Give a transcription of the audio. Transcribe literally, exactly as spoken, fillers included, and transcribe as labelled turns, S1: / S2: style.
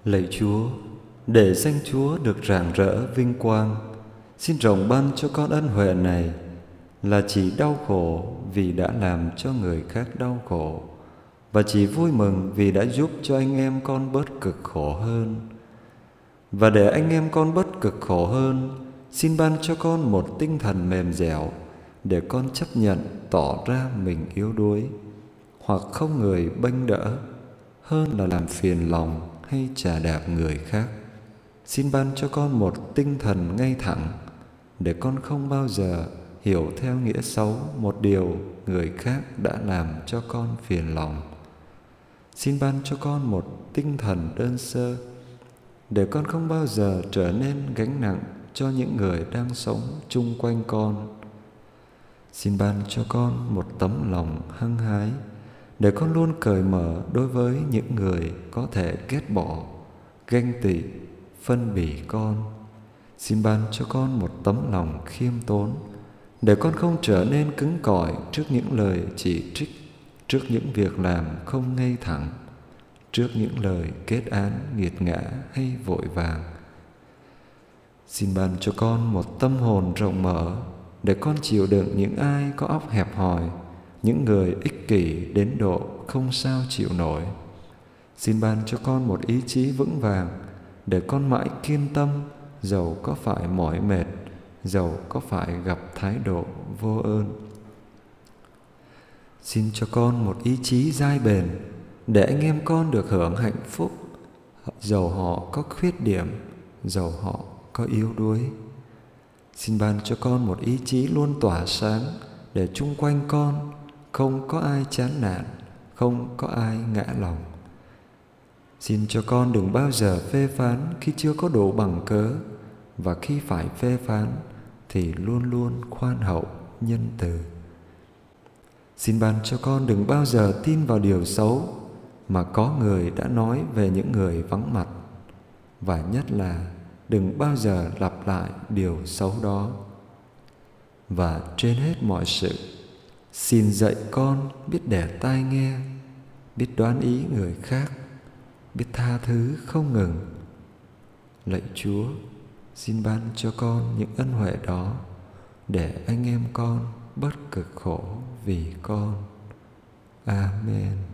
S1: Lạy Chúa, để danh Chúa được rạng rỡ vinh quang, xin rộng ban cho con ân huệ này là chỉ đau khổ vì đã làm cho người khác đau khổ, và chỉ vui mừng vì đã giúp cho anh em con bớt cực khổ hơn. Và để anh em con bớt cực khổ hơn, xin ban cho con một tinh thần mềm dẻo để con chấp nhận tỏ ra mình yếu đuối hoặc không người bênh đỡ, hơn là làm phiền lòng hay chà đạp người khác. Xin ban cho con một tinh thần ngay thẳng để con không bao giờ hiểu theo nghĩa xấu một điều người khác đã làm cho con phiền lòng. Xin ban cho con một tinh thần đơn sơ để con không bao giờ trở nên gánh nặng cho những người đang sống chung quanh con. Xin ban cho con một tấm lòng hăng hái để con luôn cởi mở đối với những người có thể ghét bỏ, ganh tị, phân bỉ con. Xin ban cho con một tấm lòng khiêm tốn để con không trở nên cứng cỏi trước những lời chỉ trích, trước những việc làm không ngay thẳng, trước những lời kết án nghiệt ngã hay vội vàng. Xin ban cho con một tâm hồn rộng mở để con chịu đựng những ai có óc hẹp hòi, những người ích kỷ đến độ không sao chịu nổi. Xin ban cho con một ý chí vững vàng để con mãi kiên tâm, dầu có phải mỏi mệt, dầu có phải gặp thái độ vô ơn. Xin cho con một ý chí dai bền để anh em con được hưởng hạnh phúc, dầu họ có khuyết điểm, dầu họ có yếu đuối. Xin ban cho con một ý chí luôn tỏa sáng để chung quanh con không có ai chán nản, không có ai ngã lòng. Xin cho con đừng bao giờ phê phán khi chưa có đủ bằng cớ, và khi phải phê phán thì luôn luôn khoan hậu, nhân từ. Xin ban cho con đừng bao giờ tin vào điều xấu mà có người đã nói về những người vắng mặt, và nhất là đừng bao giờ lặp lại điều xấu đó. Và trên hết mọi sự, xin dạy con biết để tai nghe, biết đoán ý người khác, biết tha thứ không ngừng. Lạy Chúa, xin ban cho con những ân huệ đó để anh em con bớt cực khổ vì con. Amen.